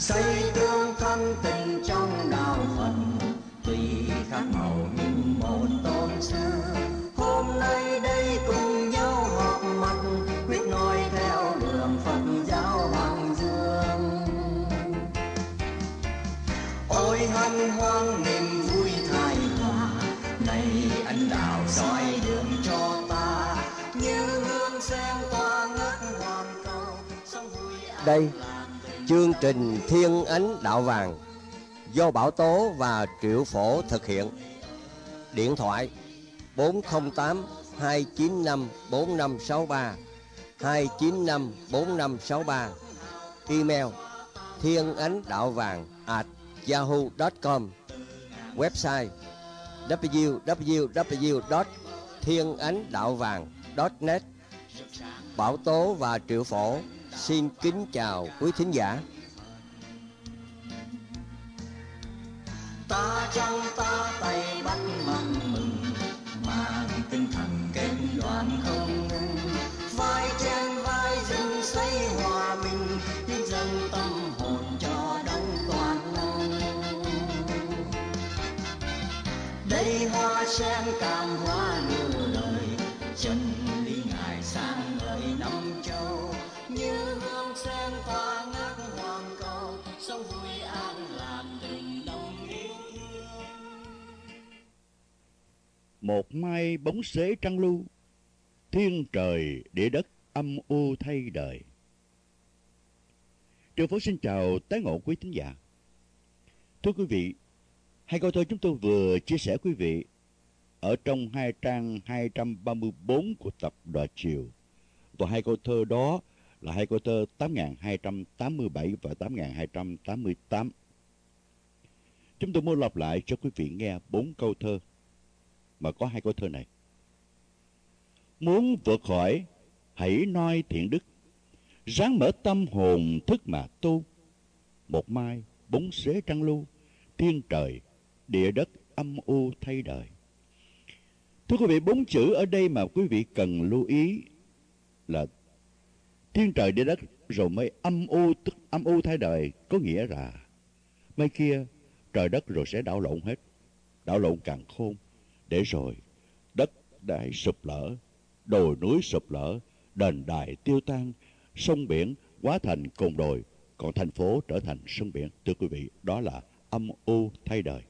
xây tương thân tình trong đạo Phật, tuy khác màu nhưng một tôn sư. Hôm nay đây cùng nhau họp mặt, quyết noi theo đường Phật giáo Hoàng Dương. Ôi hân hoan niềm vui thái hòa, này ân đạo soi đường cho ta, như hương sen tỏa ngất hoàn cầu, sống vui an. Đây, chương trình Thiên Ánh Đạo Vàng do Bảo Tố và Triệu Phổ thực hiện. Điện thoại 408 295 4563 295 4563. Email thienanhdaovang@yahoo.com. Website www.thienanhdaovang.net. Bảo Tố và Triệu Phổ xin kính chào quý thính giả. Ta trong ta tay bắt mừng mừng, mang tinh thần kết đoàn không ngừng. Vai trên vai dừng xây hòa bình, hiến dâng tâm hồn cho đấng toàn năng. Đây hoa sen cam hoa nửa lời, chân lý ngài sáng ngời năm châu. Như hương sen tỏa ngát hoàng cầu, sống vui an lạc tình đồng yêu thương. Một mai bóng xế trăng lưu, thiên trời địa đất âm u thay đời. Triệu Phổ xin chào tái ngộ quý thính giả. Thưa quý vị, hai câu thơ chúng tôi vừa chia sẻ quý vị ở trong hai trang 234 của tập Đò Chiều. Và hai câu thơ đó là hai câu thơ 8287 và 8288. Chúng tôi muốn lặp lại cho quý vị nghe 4 câu thơ mà có hai câu thơ này. Muốn vượt khỏi, hãy noi thiện đức, ráng mở tâm hồn thức mà tu. Một mai bóng xế trăng lưu, thiên trời địa đất âm u thay đời. Thưa quý vị, 4 chữ ở đây mà quý vị cần lưu ý là thiên trời địa đất rồi mới âm u, tức âm u thay đời, có nghĩa là mai kia trời đất rồi sẽ đảo lộn hết, đảo lộn càng khôn, để rồi đất đai sụp lở, đồi núi sụp lở, đền đài tiêu tan, sông biển hóa thành cồn đồi, còn thành phố trở thành sông biển. Thưa quý vị, đó là âm u thay đời.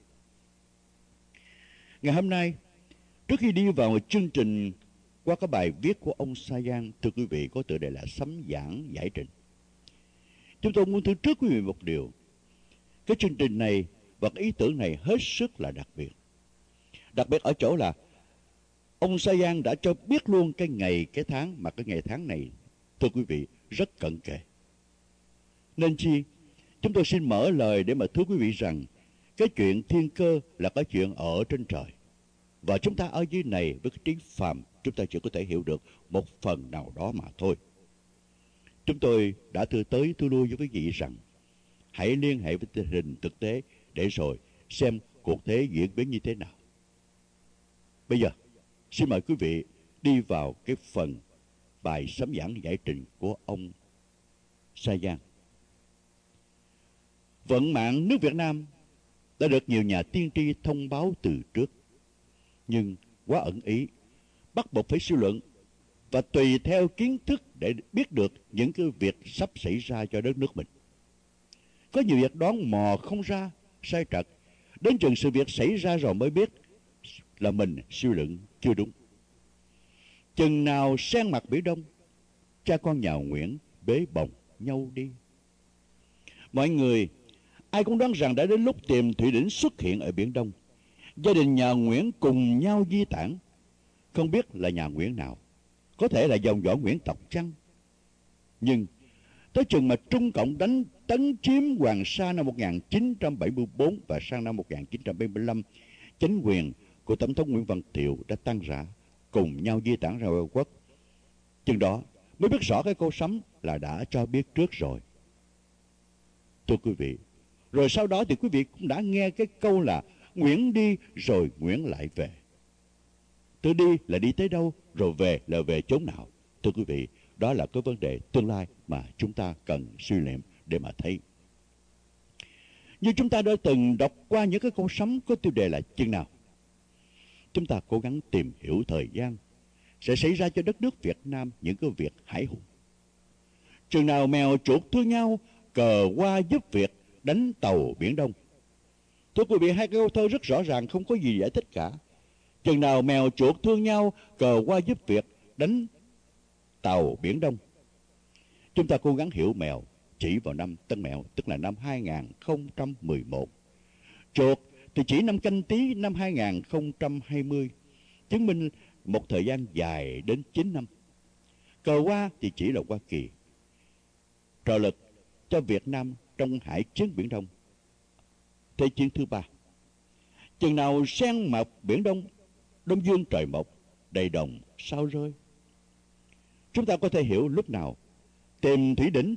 Ngày hôm nay, trước khi đi vào chương trình qua cái bài viết của ông Sa Giang, thưa quý vị, có tựa đề là Sấm Giảng Giải Trình, chúng tôi muốn thưa trước quý vị một điều. Cái chương trình này và cái ý tưởng này hết sức là đặc biệt. Đặc biệt ở chỗ là ông Sa Giang đã cho biết luôn cái ngày, cái tháng, mà cái ngày tháng này, thưa quý vị, rất cận kề. Nên chi, chúng tôi xin mở lời để mà thưa quý vị rằng cái chuyện thiên cơ là cái chuyện ở trên trời. Và chúng ta ở dưới này với cái trí phàm, chúng ta chỉ có thể hiểu được một phần nào đó mà thôi. Chúng tôi đã thưa lui với quý vị rằng hãy liên hệ với tình hình thực tế để rồi xem cuộc thế diễn biến như thế nào. Bây giờ, xin mời quý vị đi vào cái phần bài sấm giảng giải trình của ông Sa Giang. Vận mạng nước Việt Nam đã được nhiều nhà tiên tri thông báo từ trước, nhưng quá ẩn ý, bắt buộc phải suy luận và tùy theo kiến thức để biết được những cái việc sắp xảy ra cho đất nước mình. Có nhiều việc đoán mò không ra, sai trật, đến chừng sự việc xảy ra rồi mới biết là mình suy luận chưa đúng. Chừng nào sen mặt Biển Đông, cha con nhà Nguyễn bế bồng nhau đi. Mọi người ai cũng đoán rằng đã đến lúc tìm thủy đỉnh xuất hiện ở Biển Đông. Gia đình nhà Nguyễn cùng nhau di tản, không biết là nhà Nguyễn nào, có thể là dòng dõi Nguyễn tộc chăng. Nhưng tới chừng mà Trung Cộng đánh tấn chiếm Hoàng Sa năm 1974 và sang năm 1975, chính quyền của Tổng thống Nguyễn Văn Thiệu đã tan rã, cùng nhau di tản ra ngoại quốc. Chừng đó mới biết rõ cái câu sấm là đã cho biết trước rồi. Thưa quý vị, rồi sau đó thì quý vị cũng đã nghe cái câu là Nguyễn đi rồi Nguyễn lại về. Từ đi là đi tới đâu, rồi về là về chốn nào. Thưa quý vị, đó là cái vấn đề tương lai mà chúng ta cần suy niệm để mà thấy. Như chúng ta đã từng đọc qua những cái câu sấm có tiêu đề là chừng nào. Chúng ta cố gắng tìm hiểu thời gian sẽ xảy ra cho đất nước Việt Nam những cái việc hãi hùng. Chừng nào mèo chuột thương nhau, cờ hoa giúp Việt đánh tàu Biển Đông. Thưa quý vị, hai câu thơ rất rõ ràng, không có gì giải thích cả. Chừng nào mèo chuột thương nhau, cờ hoa giúp Việt đánh tàu Biển Đông. Chúng ta cố gắng hiểu mèo chỉ vào năm Tân Mẹo, tức là năm 2011. Chuột thì chỉ năm Canh Tý năm 2020, chứng minh một thời gian dài đến 9 năm. Cờ hoa thì chỉ là Hoa Kỳ trợ lực cho Việt Nam trong Hải chiến Biển Đông Thế chiến thứ 3. Chừng nào sen mọc Biển Đông, Đông Dương trời mọc, đầy đồng sao rơi. Chúng ta có thể hiểu lúc nào tìm thủy đỉnh,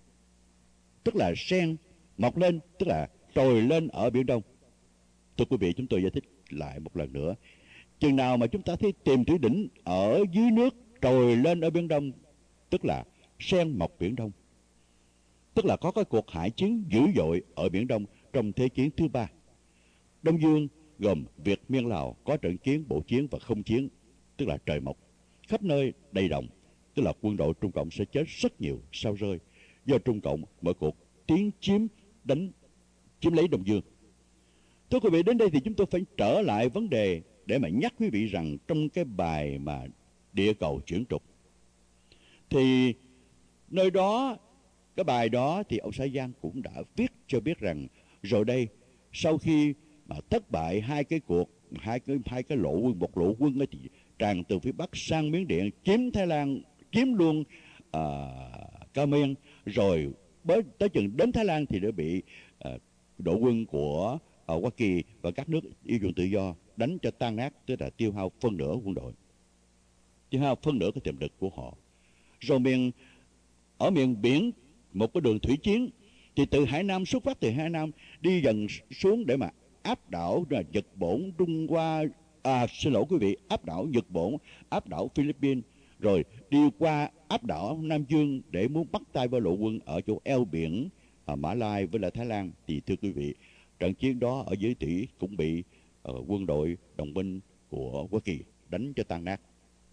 tức là sen mọc lên, tức là trồi lên ở Biển Đông. Thưa quý vị, chúng tôi giải thích lại một lần nữa. Chừng nào mà chúng ta thấy tìm thủy đỉnh ở dưới nước trồi lên ở Biển Đông, tức là sen mọc Biển Đông, tức là có cái cuộc hải chiến dữ dội ở Biển Đông trong Thế chiến thứ 3. Đông Dương gồm Việt, Miên, Lào có trận chiến, bộ chiến và không chiến, tức là trời mọc. Khắp nơi đầy đồng, tức là quân đội Trung Cộng sẽ chết rất nhiều sao rơi do Trung Cộng mở cuộc tiến chiếm lấy Đông Dương. Thưa quý vị, đến đây thì chúng tôi phải trở lại vấn đề để mà nhắc quý vị rằng trong cái bài mà địa cầu chuyển trục thì nơi đó, cái bài đó thì ông Sa Giang cũng đã viết cho biết rằng rồi đây, sau khi mà thất bại hai cái lộ quân, một lộ quân ấy thì tràn từ phía Bắc sang Miến Điện, chiếm Thái Lan, chiếm luôn Ca Miên, rồi tới chừng đến Thái Lan thì đã bị đội quân của Hoa Kỳ và các nước yêu chuộng tự do đánh cho tan nát, tức là tiêu hao phân nửa quân đội, tiêu hao phân nửa cái tiềm lực của họ. Rồi ở miền biển một cái đường thủy chiến thì từ Hải Nam, xuất phát từ Hải Nam đi dần xuống để mà áp đảo Nhật Bổn, Trung Hoa, xin lỗi quý vị, áp đảo Nhật Bổn, áp đảo Philippines, rồi đi qua áp đảo Nam Dương để muốn bắt tay vào lộ quân ở chỗ eo biển Mã Lai với lại Thái Lan. Thì thưa quý vị, trận chiến đó ở dưới thủy cũng bị quân đội đồng minh của Hoa Kỳ đánh cho tan nát.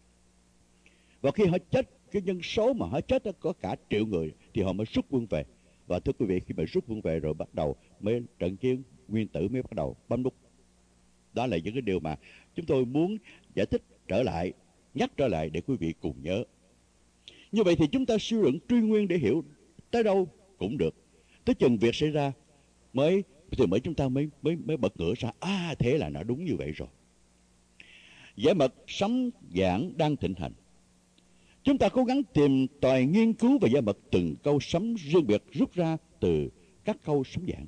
Và khi họ chết, cái nhân số mà họ chết đó có cả 1 triệu người thì họ mới rút quân về. Và thưa quý vị, khi mà rút quân về rồi bắt đầu mới trận chiến nguyên tử mới bắt đầu bấm nút. Đó là những cái điều mà chúng tôi muốn giải thích trở lại, nhắc trở lại để quý vị cùng nhớ. Như vậy thì chúng ta suy luận truy nguyên để hiểu tới đâu cũng được. Tới chừng việc xảy ra mới chúng ta mới bật ngửa ra, thế là nó đúng như vậy rồi. Giải mật sấm giảng đang thịnh hành. Chúng ta cố gắng tìm tòi nghiên cứu và giải mật từng câu sấm riêng biệt rút ra từ các câu sấm giảng.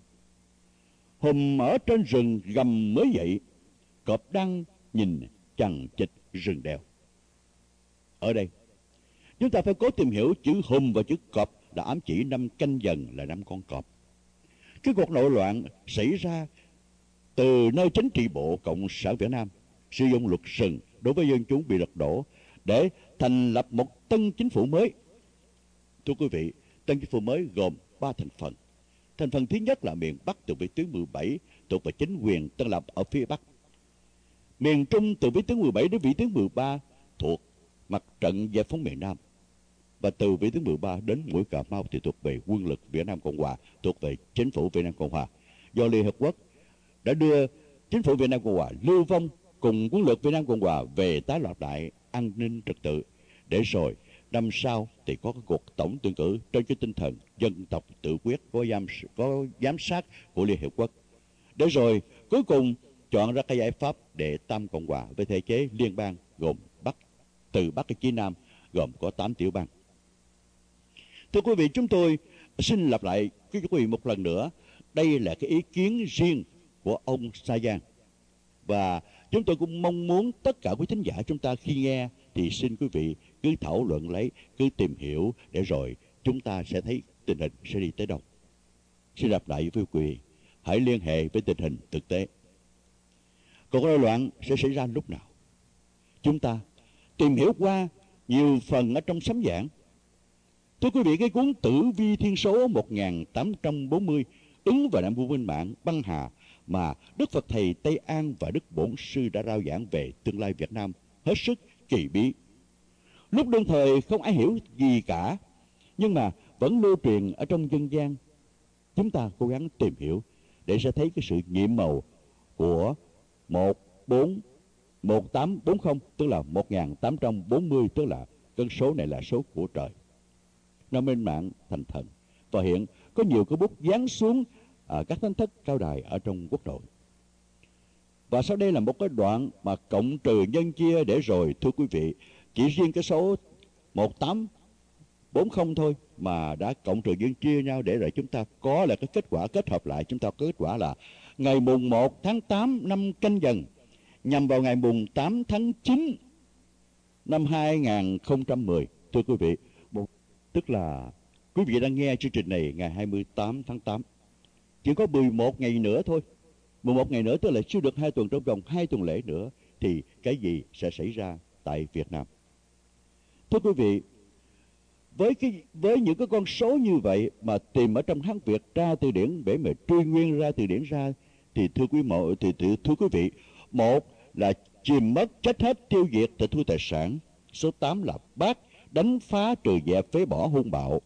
Hùm ở trên rừng gầm mới dậy, cọp đang nhìn chằng chịt rừng đèo. Ở đây, chúng ta phải cố tìm hiểu chữ hùm và chữ cọp là ám chỉ năm Canh Dần là năm con cọp. Cái cuộc nội loạn xảy ra từ nơi chính trị bộ Cộng sản Việt Nam sử dụng luật rừng đối với dân chúng bị lật đổ để thành lập một tân chính phủ mới. Thưa quý vị, tân chính phủ mới gồm 3 thành phần. Thành phần thứ nhất là miền Bắc từ vĩ tuyến 17 thuộc về chính quyền tân lập ở phía Bắc. Miền Trung từ vĩ tuyến 17 đến vĩ tuyến 13 thuộc mặt trận giải phóng miền Nam. Và từ vĩ tuyến 13 đến mũi Cà Mau thì thuộc về quân lực Việt Nam Cộng Hòa, thuộc về chính phủ Việt Nam Cộng Hòa. Do Liên Hợp Quốc đã đưa chính phủ Việt Nam Cộng Hòa lưu vong cùng quân lực Việt Nam Cộng Hòa về tái lập lại an ninh trật tự, để rồi năm sau thì có cái cuộc tổng tuyển cử trên cái tinh thần dân tộc tự quyết, có giám sát của Liên Hợp Quốc, để rồi cuối cùng chọn ra cái giải pháp để tam cộng hòa với thể chế liên bang gồm từ Bắc đến Chí Nam, gồm có 8 tiểu bang. Thưa quý vị, chúng tôi xin lặp lại quý vị một lần nữa, đây là cái ý kiến riêng của ông Sa Giang, và chúng tôi cũng mong muốn tất cả quý thính giả chúng ta khi nghe thì xin quý vị cứ thảo luận lấy, cứ tìm hiểu để rồi chúng ta sẽ thấy tình hình sẽ đi tới đâu. Xin lặp lại với quý vị, hãy liên hệ với tình hình thực tế. Cuộc nội loạn sẽ xảy ra lúc nào? Chúng ta tìm hiểu qua nhiều phần ở trong sấm giảng. Thưa quý vị, cái cuốn Tử Vi Thiên Số 1840 Ứng và Nam Vua Minh Mạng, Băng Hà mà Đức Phật Thầy Tây An và Đức Bổn Sư đã rao giảng về tương lai Việt Nam hết sức kỳ bí. Lúc đương thời không ai hiểu gì cả, nhưng mà vẫn lưu truyền ở trong dân gian. Chúng ta cố gắng tìm hiểu để sẽ thấy cái sự nhiệm màu của 1840, tức là 1840, tức là con số này là số của trời. Nó minh mạng thành thần, và hiện có nhiều cái bút dán xuống các thánh thất cao đài ở trong quốc nội. Và sau đây là một cái đoạn mà cộng trừ nhân chia để rồi, thưa quý vị, chỉ riêng cái số 1840 thôi mà đã cộng trừ nhân chia nhau để rồi chúng ta có là cái kết quả kết hợp lại. Chúng ta có kết quả là ngày mùng 1 tháng 8 năm Canh Dần nhằm vào ngày mùng 8 tháng 9 năm 2010. Thưa quý vị, tức là quý vị đang nghe chương trình này ngày 28 tháng 8. Chỉ có 11 ngày nữa thôi. 11 ngày nữa tức là chưa được 2 tuần, trong vòng 2 tuần lễ nữa thì cái gì sẽ xảy ra tại Việt Nam? Thưa quý vị, với những cái con số như vậy mà tìm ở trong Hán Việt ra từ điển để mà truy nguyên ra từ điển ra thì thưa quý vị, một là chìm mất, chết hết, tiêu diệt, tịch thu tài sản. Số 8 là bát, đánh phá, trừ dẹp, phế bỏ, hung bạo.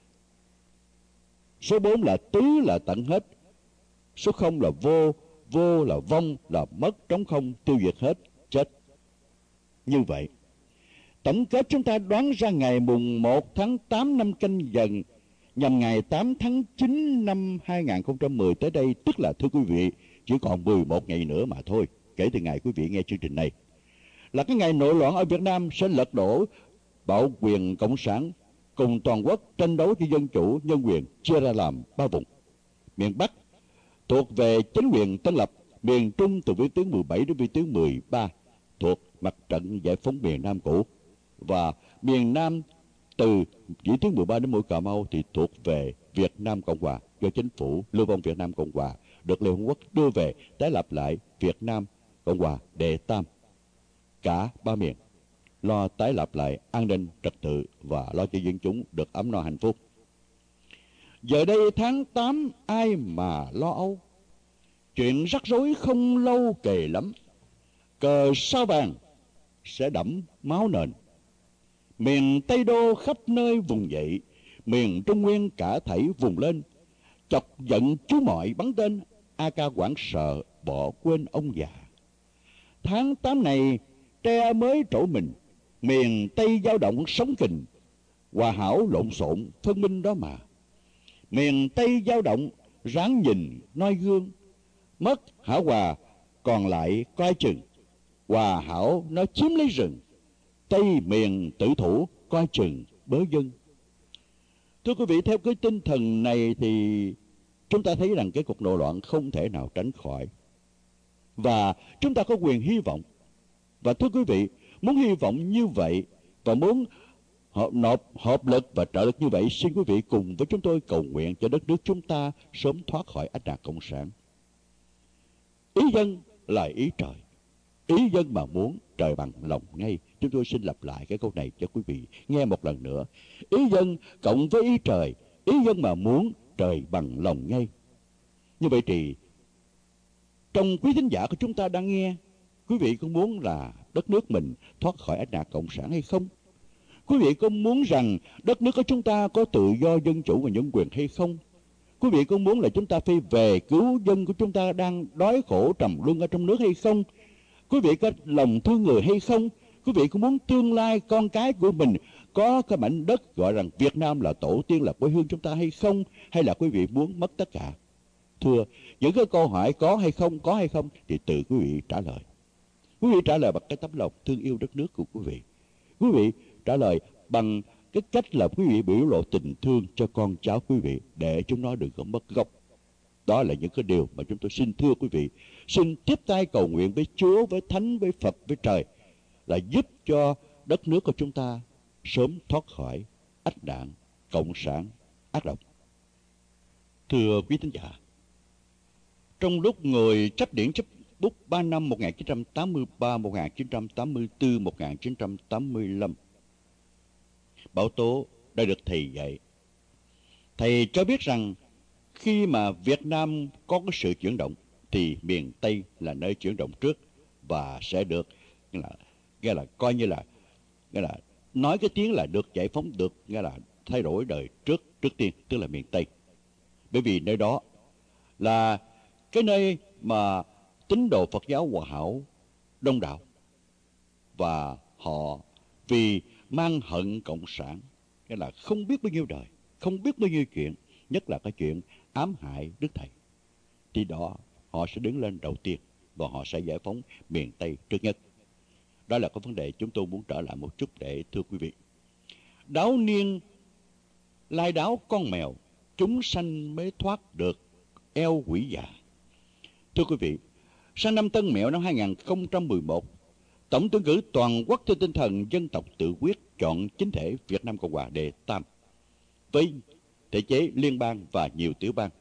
Số 4 là tứ, là tận hết. Số 0 là vô, vô là vong, là mất, trống không, tiêu diệt hết, chết. Như vậy, tổng kết chúng ta đoán ra ngày mùng 1 tháng 8 năm Canh Dần nhằm ngày 8 tháng 9 năm 2010 tới đây, tức là thưa quý vị, chỉ còn 11 ngày nữa mà thôi, kể từ ngày quý vị nghe chương trình này. Là cái ngày nội loạn ở Việt Nam sẽ lật đổ bạo quyền cộng sản, cùng toàn quốc tranh đấu cho dân chủ, nhân quyền, chia ra làm 3 vùng. Miền Bắc thuộc về chính quyền Tân Lập, miền Trung từ vĩ tuyến 17 đến vĩ tuyến 13 thuộc mặt trận giải phóng miền Nam cũ, và miền Nam từ vĩ tuyến 13 đến mũi Cà Mau thì thuộc về Việt Nam Cộng Hòa, do chính phủ lưu vong Việt Nam Cộng Hòa được Liên Hợp Quốc đưa về tái lập lại Việt Nam Cộng Hòa đệ tam. Cả 3 miền lo tái lập lại an ninh trật tự và lo cho dân chúng được ấm no hạnh phúc. Giờ đây tháng 8 ai mà lo âu, chuyện rắc rối không lâu kề lắm. Cờ sao vàng sẽ đẫm máu nền. Miền Tây Đô khắp nơi vùng dậy, miền Trung Nguyên cả thảy vùng lên. Chọc giận chú mọi bắn tên, AK hoảng sợ bỏ quên ông già. Tháng 8 này tre mới trổ mình, miền Tây dao động sóng kình, hòa hảo lộn xộn phân minh đó mà. Miền Tây dao động ráng nhìn noi gương, mất hảo hòa còn lại coi chừng, hòa hảo nó chiếm lấy rừng, Tây miền tử thủ coi chừng bớ dân. Thưa quý vị, theo cái tinh thần này thì chúng ta thấy rằng cái cuộc nội loạn không thể nào tránh khỏi, và chúng ta có quyền hy vọng. Và thưa quý vị, muốn hy vọng như vậy và muốn nộp hợp lực và trợ lực như vậy, xin quý vị cùng với chúng tôi cầu nguyện cho đất nước chúng ta sớm thoát khỏi ách đàn cộng sản. Ý dân là ý trời, ý dân mà muốn trời bằng lòng ngay. Chúng tôi xin lặp lại cái câu này cho quý vị nghe một lần nữa. Ý dân cộng với ý trời, ý dân mà muốn trời bằng lòng ngay. Như vậy thì trong quý thính giả của chúng ta đang nghe, quý vị có muốn là đất nước mình thoát khỏi ách đàn cộng sản hay không? Quý vị có muốn rằng đất nước của chúng ta có tự do, dân chủ và nhân quyền hay không? Quý vị có muốn là chúng ta phải về cứu dân của chúng ta đang đói khổ trầm luân ở trong nước hay không? Quý vị có lòng thương người hay không? Quý vị có muốn tương lai con cái của mình có cái mảnh đất gọi rằng Việt Nam là tổ tiên, là quê hương chúng ta hay không? Hay là quý vị muốn mất tất cả? Thưa, những cái câu hỏi có hay không thì tự quý vị trả lời. Quý vị trả lời bằng cái tấm lòng thương yêu đất nước của quý vị. Quý vị trả lời bằng cái cách là quý vị biểu lộ tình thương cho con cháu quý vị để chúng nó đừng có mất gốc. Đó là những cái điều mà chúng tôi xin thưa quý vị. Xin tiếp tay cầu nguyện với Chúa, với Thánh, với Phật, với Trời là giúp cho đất nước của chúng ta sớm thoát khỏi ách đạn cộng sản ác độc. Thưa quý thính giả, trong lúc ngồi chấp điển chấp bút 3 năm 1983, 1984, 1985, Bảo Tố đã được thầy dạy. Thầy cho biết rằng khi mà Việt Nam có cái sự chuyển động thì miền Tây là nơi chuyển động trước và sẽ được nghĩa là coi như là nghĩa là nói cái tiếng là được giải phóng, được nghĩa là thay đổi đời trước tiên, tức là miền Tây. Bởi vì nơi đó là cái nơi mà tín đồ Phật giáo Hòa Hảo đông đảo, và họ vì mang hận cộng sản, nghĩa là không biết bao nhiêu đời, không biết bao nhiêu chuyện, nhất là cái chuyện ám hại Đức Thầy, thì đó họ sẽ đứng lên đầu tiên và họ sẽ giải phóng miền Tây trước nhất. Đó là cái vấn đề chúng tôi muốn trở lại một chút để thưa quý vị. Đáo niên lai đáo con mèo, chúng sanh mới thoát được eo quỷ già. Thưa quý vị, sang năm Tân Mẹo năm 2011, Tổng tuyển cử toàn quốc theo tinh thần dân tộc tự quyết chọn chính thể Việt Nam Cộng Hòa đề tam với thể chế liên bang và nhiều tiểu bang.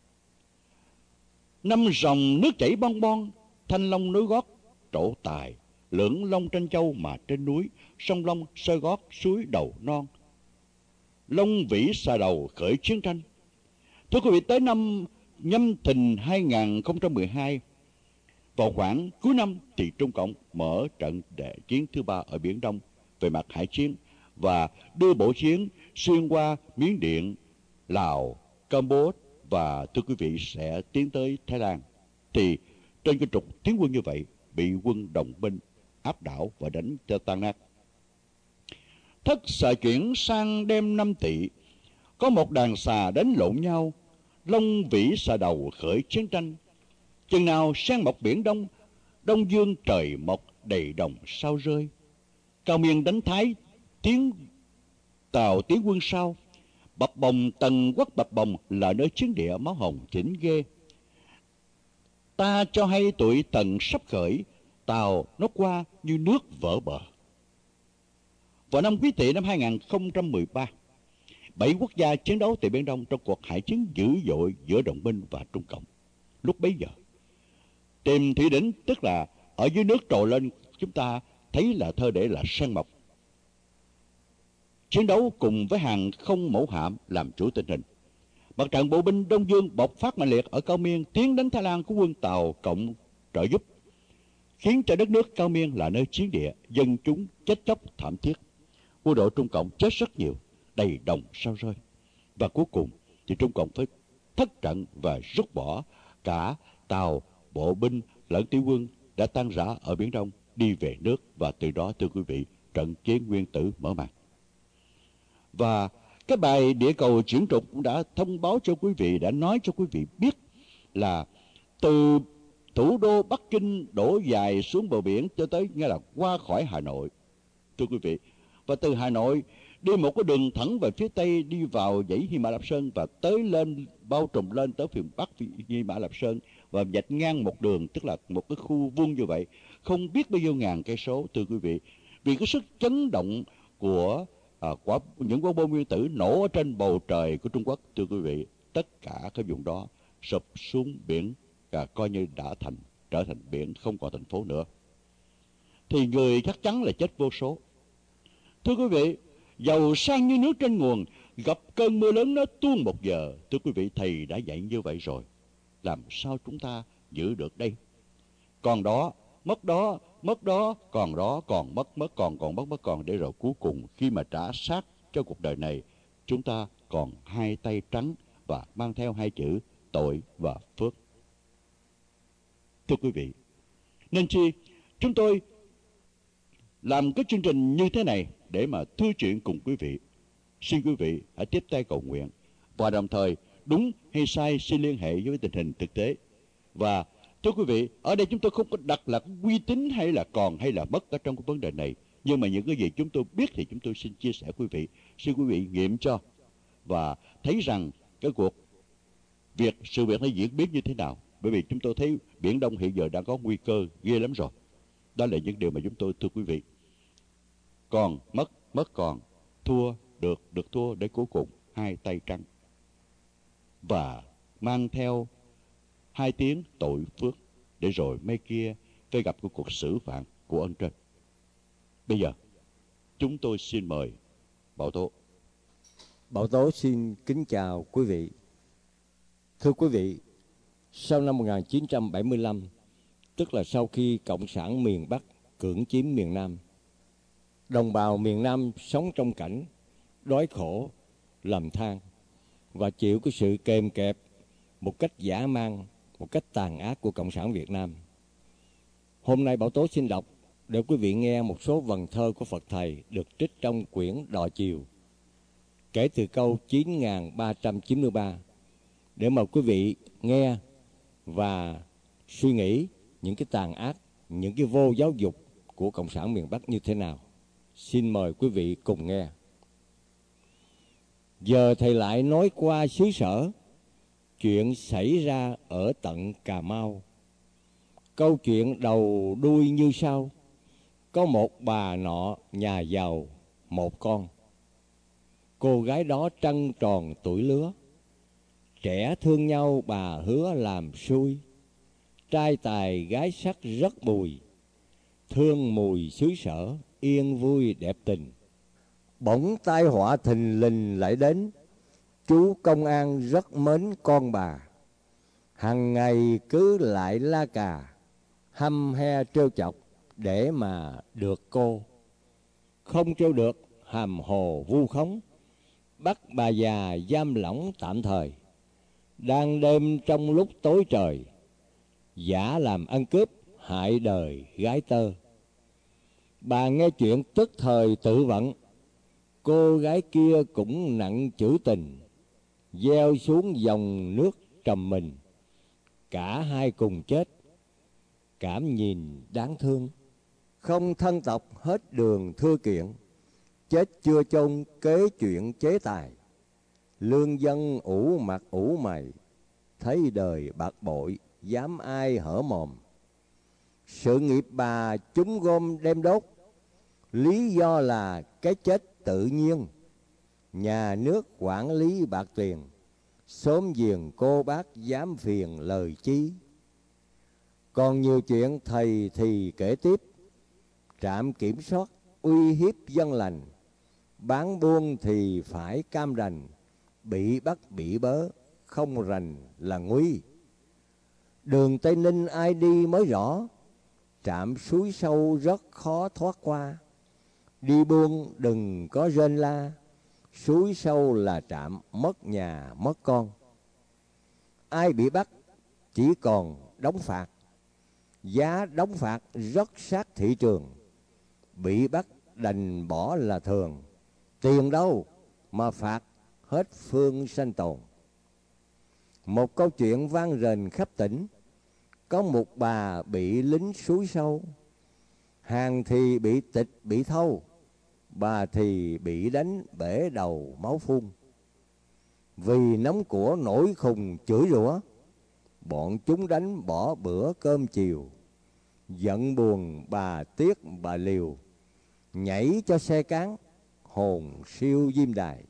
Năm dòng nước chảy bon bon, thanh long nối gót trổ tài, lưỡng long tranh châu mà trên núi, sông Long soi gót suối đầu non, Long Vĩ xà đầu khởi chiến tranh. Thưa quý vị, tới năm Nhâm Thìn 2012, vào khoảng cuối năm thì Trung Cộng mở trận đại chiến thứ 3 ở Biển Đông về mặt hải chiến và đưa bộ chiến xuyên qua Miến Điện, Lào, Campuchia và thưa quý vị sẽ tiến tới Thái Lan. Thì trên cái trục tiến quân như vậy bị quân đồng minh áp đảo và đánh cho tan nát. Thất xà chuyển sang đêm 5 tỵ, có một đàn xà đánh lộn nhau, Long Vĩ xà đầu khởi chiến tranh. Chừng nào sang mọc Biển Đông, Đông Dương trời mọc đầy đồng sao rơi. Cao Miên đánh Thái, Tàu tiến quân sau. Bập Bồng Tần Quốc Bập Bồng là nơi chiến địa máu hồng chỉnh ghê. Ta cho hay tụi Tần sắp khởi, Tàu nó qua như nước vỡ bờ. Vào năm Quý Tỵ năm 2013, 7 quốc gia chiến đấu tại Biển Đông trong cuộc hải chiến dữ dội giữa đồng minh và Trung Cộng. Lúc bấy giờ, tìm thủy đỉnh, tức là ở dưới nước trồi lên, chúng ta thấy là thơ để là sen mọc. Chiến đấu cùng với hàng không mẫu hạm làm chủ tình hình. Mặt trận bộ binh Đông Dương bộc phát mạnh liệt ở Cao Miên, tiến đánh Thái Lan của quân Tàu Cộng trợ giúp, khiến cho đất nước Cao Miên là nơi chiến địa, dân chúng chết chóc thảm thiết. Quân đội Trung Cộng chết rất nhiều, đầy đồng sao rơi. Và cuối cùng thì Trung Cộng phải thất trận và rút bỏ cả tàu, bộ binh lẫn tiểu quân đã tan rã ở Biển Đông đi về nước, và từ đó thưa quý vị, trận chiến nguyên tử mở màn. Và cái bài địa cầu chuyển trục cũng đã thông báo cho quý vị, đã nói cho quý vị biết là từ thủ đô Bắc Kinh đổ dài xuống bờ biển cho tới nghe là qua khỏi Hà Nội, thưa quý vị. Và từ Hà Nội đi một cái đường thẳng về phía tây, đi vào dãy Hy Mã Lạp Sơn và tới lên bao trùm lên tới phía bắc Hy Mã Lạp Sơn và vạch ngang một đường, tức là một cái khu vuông như vậy, không biết bao nhiêu ngàn cây số, thưa quý vị. Vì cái sức chấn động của những quả bom nguyên tử nổ ở trên bầu trời của Trung Quốc, thưa quý vị, tất cả cái vùng đó sụp xuống biển, coi như đã trở thành biển, không còn thành phố nữa, thì người chắc chắn là chết vô số. Thưa quý vị, giàu sang như nước trên nguồn, gặp cơn mưa lớn nó tuôn một giờ. Thưa quý vị, thầy đã dạy như vậy rồi, làm sao chúng ta giữ được đây? Còn đó, mất đó, mất đó, còn đó, còn mất, mất còn, còn mất, mất còn, để rồi cuối cùng khi mà trả sát cho cuộc đời này, chúng ta còn hai tay trắng và mang theo hai chữ tội và phước. Thưa quý vị, nên chi chúng tôi làm cái chương trình như thế này để mà thưa chuyện cùng quý vị. Xin quý vị hãy tiếp tay cầu nguyện, và đồng thời đúng hay sai xin liên hệ với tình hình thực tế. Và thưa quý vị, ở đây chúng tôi không có đặt là uy tín hay là còn hay là mất ở trong cái vấn đề này, nhưng mà những cái gì chúng tôi biết thì chúng tôi xin chia sẻ quý vị, xin quý vị nghiệm cho và thấy rằng cái sự việc nó diễn biến như thế nào. Bởi vì chúng tôi thấy Biển Đông hiện giờ đang có nguy cơ ghê lắm rồi. Đó là những điều mà chúng tôi thưa quý vị. Còn mất, mất còn, thua được thua, để cuối cùng hai tay trắng và mang theo hai tiếng tội phước, để rồi mấy kia phải gặp cái cuộc xử phạt của ân trên. Bây giờ chúng tôi xin mời Bảo Tố. Bảo Tố xin kính chào quý vị. Thưa quý vị, sau năm 1975, tức là sau khi Cộng sản miền Bắc cưỡng chiếm miền Nam, đồng bào miền Nam sống trong cảnh đói khổ, lầm than và chịu cái sự kèm kẹp một cách dã man, một cách tàn ác của Cộng sản Việt Nam. Hôm nay Bảo Tố xin đọc để quý vị nghe một số vần thơ của Phật Thầy được trích trong quyển Đò Chiều, kể từ câu 9393, để mời quý vị nghe và suy nghĩ những cái tàn ác, những cái vô giáo dục của Cộng sản miền Bắc như thế nào. Xin mời quý vị cùng nghe. Giờ thầy lại nói qua xứ sở, chuyện xảy ra ở tận Cà Mau. Câu chuyện đầu đuôi như sau: có một bà nọ nhà giàu một con. Cô gái đó trăng tròn tuổi lứa, trẻ thương nhau bà hứa làm xui. Trai tài gái sắc rất mùi, thương mùi xứ sở yên vui đẹp tình. Bỗng tai họa thình lình lại đến, chú công an rất mến con bà. Hằng ngày cứ lại la cà, hăm he trêu chọc để mà được cô. Không trêu được hàm hồ vu khống, bắt bà già giam lỏng tạm thời. Đang đêm trong lúc tối trời, giả làm ăn cướp hại đời gái tơ. Bà nghe chuyện tức thời tự vận, cô gái kia cũng nặng chữ tình, gieo xuống dòng nước trầm mình. Cả hai cùng chết, cảm nhìn đáng thương. Không thân tộc hết đường thưa kiện, chết chưa chôn kế chuyện chế tài. Lương dân ủ mặt ủ mày, thấy đời bạc bội dám ai hở mồm. Sự nghiệp bà chúng gom đem đốt, lý do là cái chết tự nhiên. Nhà nước quản lý bạc tiền, xóm giềng cô bác dám phiền lời chi. Còn nhiều chuyện thầy thì kể tiếp. Trạm kiểm soát uy hiếp dân lành, bán buôn thì phải cam đành. Bị bắt bị bớ, không rành là nguy. Đường Tây Ninh ai đi mới rõ, trạm suối sâu rất khó thoát qua. Đi buôn đừng có rên la, suối sâu là trạm mất nhà mất con. Ai bị bắt chỉ còn đóng phạt, giá đóng phạt rất sát thị trường. Bị bắt đành bỏ là thường, tiền đâu mà phạt hết phương sanh tồn. Một câu chuyện vang rền khắp tỉnh. Có một bà bị lính suối sâu, hàng thì bị tịch bị thâu, bà thì bị đánh bể đầu máu phun. Vì nóng của nổi khùng chửi rủa, bọn chúng đánh bỏ bữa cơm chiều. Giận buồn bà tiếc bà liều, nhảy cho xe cán hồn siêu diêm đài.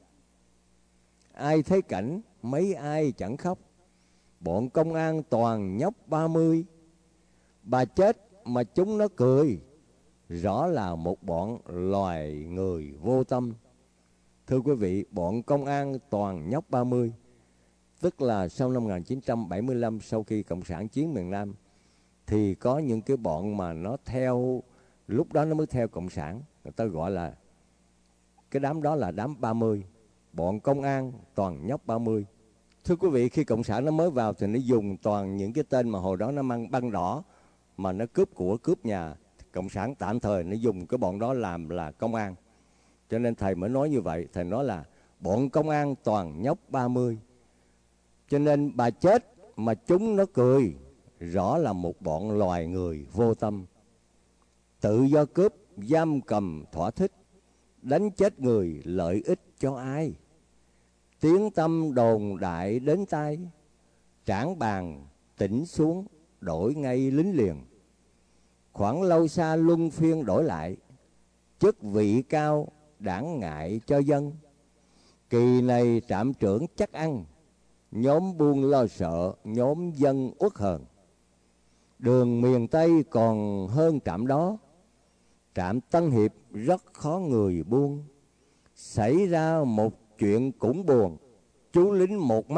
Ai thấy cảnh mấy ai chẳng khóc, bọn công an toàn nhóc 30. Bà chết mà chúng nó cười, rõ là một bọn loài người vô tâm. Thưa quý vị, bọn công an toàn nhóc 30, tức là sau năm 1975, sau khi Cộng sản chiếm miền Nam, thì có những cái bọn mà nó theo, lúc đó nó mới theo Cộng sản, người ta gọi là cái đám đó là đám 30. Bọn công an toàn nhóc 30. Thưa quý vị, khi Cộng sản nó mới vào thì nó dùng toàn những cái tên mà hồi đó nó mang băng đỏ, mà nó cướp của cướp nhà. Cộng sản tạm thời nó dùng cái bọn đó làm là công an. Cho nên thầy mới nói như vậy, thầy nói là bọn công an toàn nhóc 30. Cho nên bà chết mà chúng nó cười, rõ là một bọn loài người vô tâm. Tự do cướp, giam cầm thỏa thích, đánh chết người lợi ích cho ai. Tiếng tâm đồn đại đến tai, trảng bàn tỉnh xuống đổi ngay lính liền. Khoảng lâu xa luân phiên đổi lại, chức vị cao đảng ngại cho dân. Kỳ này trạm trưởng chắc ăn, nhóm buôn lo sợ, nhóm dân uất hờn. Đường miền Tây còn hơn trạm đó, trạm Tân Hiệp rất khó người buôn. Xảy ra một chuyện cũng buồn, chú lính một mắt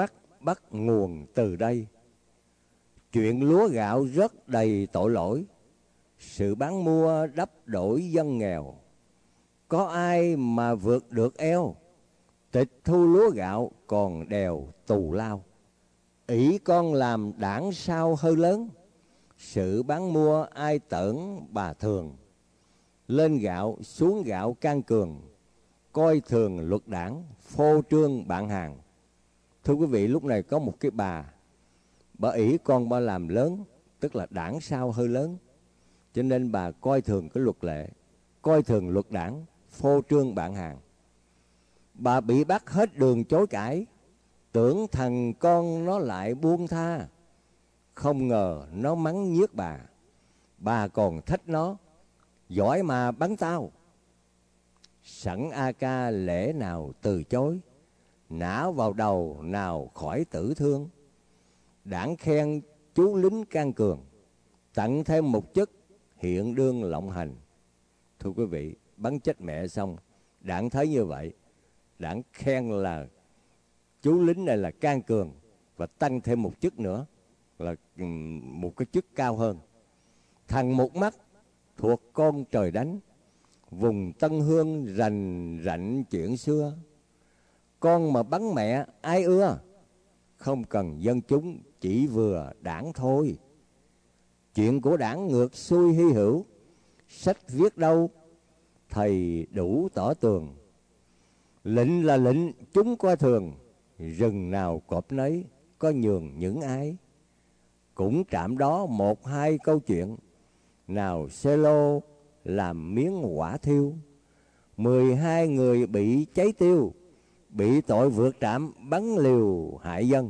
bắt nguồn từ đây. Chuyện lúa gạo rất đầy tội lỗi, sự bán mua đắp đổi dân nghèo. Có ai mà vượt được eo, tịch thu lúa gạo còn đèo tù lao. Ỷ con làm đảng sao hơi lớn, sự bán mua ai tởn bà thường. Lên gạo xuống gạo can cường, coi thường luật đảng phô trương bạn hàng. Thưa quý vị, lúc này có một cái bà ỷ con bà làm lớn, tức là đảng sao hơi lớn, cho nên bà coi thường cái luật lệ, coi thường luật đảng, phô trương bạn hàng. Bà bị bắt hết đường chối cãi, tưởng thằng con nó lại buông tha. Không ngờ nó mắng nhiếc bà còn thách nó, giỏi mà bắn tao. Sẵn AK lẽ nào từ chối, nã vào đầu nào khỏi tử thương. Đảng khen chú lính can cường, tặng thêm một chức hiện đương lộng hành. Thưa quý vị, bắn chết mẹ xong, đảng thấy như vậy, đảng khen là chú lính này là can cường và tăng thêm một chức nữa, là một cái chức cao hơn. Thằng một mắt thuộc con trời đánh, vùng Tân Hương rành rạnh chuyện xưa. Con mà bắn mẹ ai ưa, không cần dân chúng chỉ vừa đảng thôi. Chuyện của đảng ngược xuôi hy hữu, sách viết đâu thầy đủ tỏ tường. Lệnh là lệnh chúng coi thường, rừng nào cọp nấy có nhường những ai. Cũng trạm đó một hai câu chuyện, nào xe lô làm miếng hỏa thiêu. 12 người bị cháy tiêu, bị tội vượt trạm bắn liều hại dân.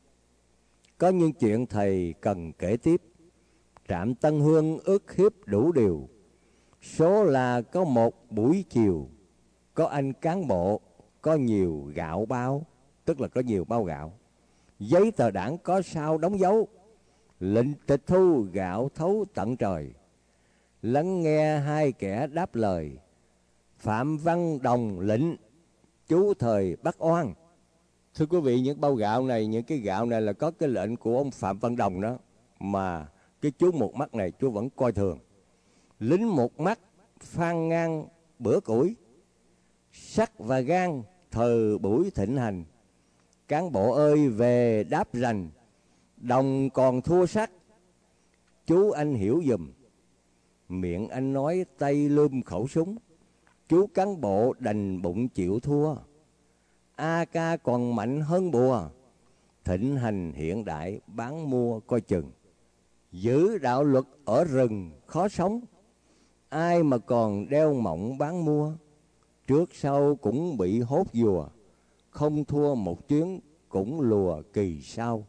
Có những chuyện thầy cần kể tiếp, trạm Tân Hương ức hiếp đủ điều. Số là có một buổi chiều, có anh cán bộ có nhiều gạo bao, tức là có nhiều bao gạo. Giấy tờ đảng có sao đóng dấu, lệnh tịch thu gạo thấu tận trời. Lắng nghe hai kẻ đáp lời, Phạm Văn Đồng lệnh chú thời bắt oan. Thưa quý vị, những bao gạo này, những cái gạo này là có cái lệnh của ông Phạm Văn Đồng đó, mà cái chú một mắt này chú vẫn coi thường. Lính một mắt phan ngang bữa củi, sắt và gan thời buổi thịnh hành. Cán bộ ơi về đáp rành, đồng còn thua sắt. Chú anh hiểu giùm, miệng anh nói tay lưm khẩu súng. Chú cán bộ đành bụng chịu thua, AK còn mạnh hơn bùa. Thịnh hành hiện đại bán mua coi chừng, giữ đạo luật ở rừng khó sống. Ai mà còn đeo mộng bán mua, trước sau cũng bị hốt dùa. Không thua một chuyến cũng lùa kỳ sau.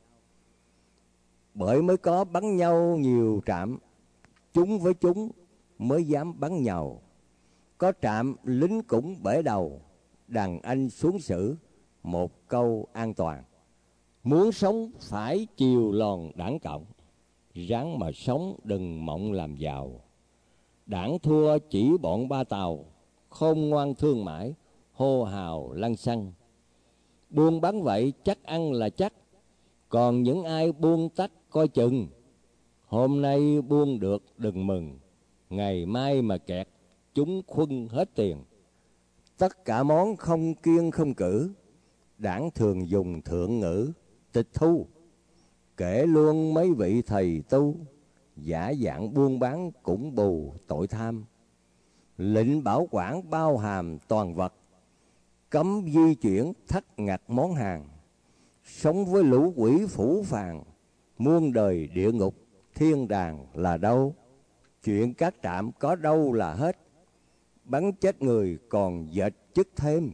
Bởi mới có bắn nhau nhiều trạm, chúng với chúng mới dám bắn nhau. Có trạm lính cũng bể đầu, đàn anh xuống xử một câu an toàn. Muốn sống phải chiều lòn đảng cộng, ráng mà sống đừng mộng làm giàu. Đảng thua chỉ bọn ba tàu, không ngoan thương mãi, hô hào lăng xăng. Buôn bán vậy chắc ăn là chắc, còn những ai buôn tắt coi chừng. Hôm nay buôn được đừng mừng, ngày mai mà kẹt chúng khuân hết tiền. Tất cả món không kiêng không cử, đảng thường dùng thượng ngữ tịch thu. Kể luôn mấy vị thầy tu, giả dạng buôn bán cũng bù tội tham. Lệnh bảo quản bao hàm toàn vật, cấm di chuyển thắt ngặt món hàng. Sống với lũ quỷ phủ phàng, muôn đời địa ngục thiên đàng là đâu. Chuyện các trạm có đâu là hết, bắn chết người còn dệt chức thêm.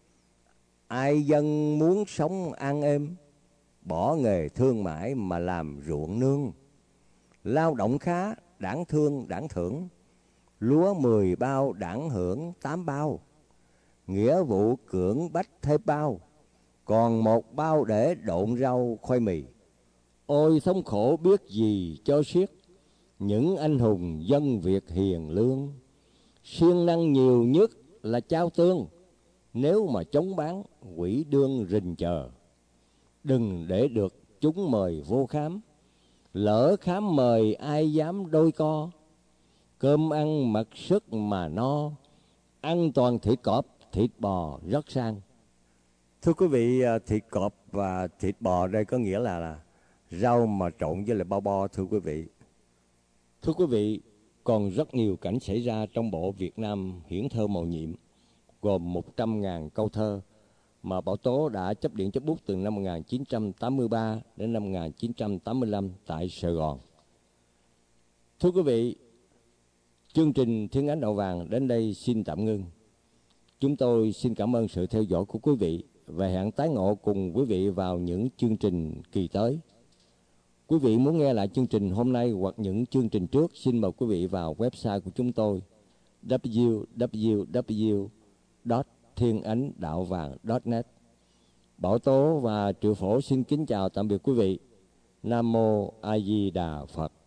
Ai dân muốn sống an êm, bỏ nghề thương mại mà làm ruộng nương. Lao động khá đảng thương đảng thưởng, lúa 10 bao đảng hưởng 8 bao. Nghĩa vụ cưỡng bách thêm bao, còn một bao để độn rau khoai mì. Ôi thống khổ biết gì cho xiết, những anh hùng dân Việt hiền lương. Siêng năng nhiều nhất là trao tương, nếu mà chống bán quỷ đương rình chờ. đừng để được chúng mời vô khám. Lỡ khám mời ai dám đôi co, cơm ăn mặc sức mà no, ăn toàn thịt cọp, thịt bò rất sang. Thưa quý vị, thịt cọp và thịt bò đây có nghĩa là rau mà trộn với lại bao bo, thưa quý vị. Thưa quý vị, còn rất nhiều cảnh xảy ra trong bộ Việt Nam hiển thơ mầu nhiệm, gồm 100.000 câu thơ mà Bảo Tố đã chấp điện chấp bút từ năm 1983 đến năm 1985 tại Sài Gòn. Thưa quý vị, chương trình Thiên Ánh Đạo Vàng đến đây xin tạm ngưng. Chúng tôi xin cảm ơn sự theo dõi của quý vị và hẹn tái ngộ cùng quý vị vào những chương trình kỳ tới. Quý vị muốn nghe lại chương trình hôm nay hoặc những chương trình trước, xin mời quý vị vào website của chúng tôi www.thienanhdaovang.net. Bảo Tố và Triệu Phổ xin kính chào tạm biệt quý vị. Nam Mô A Di Đà Phật.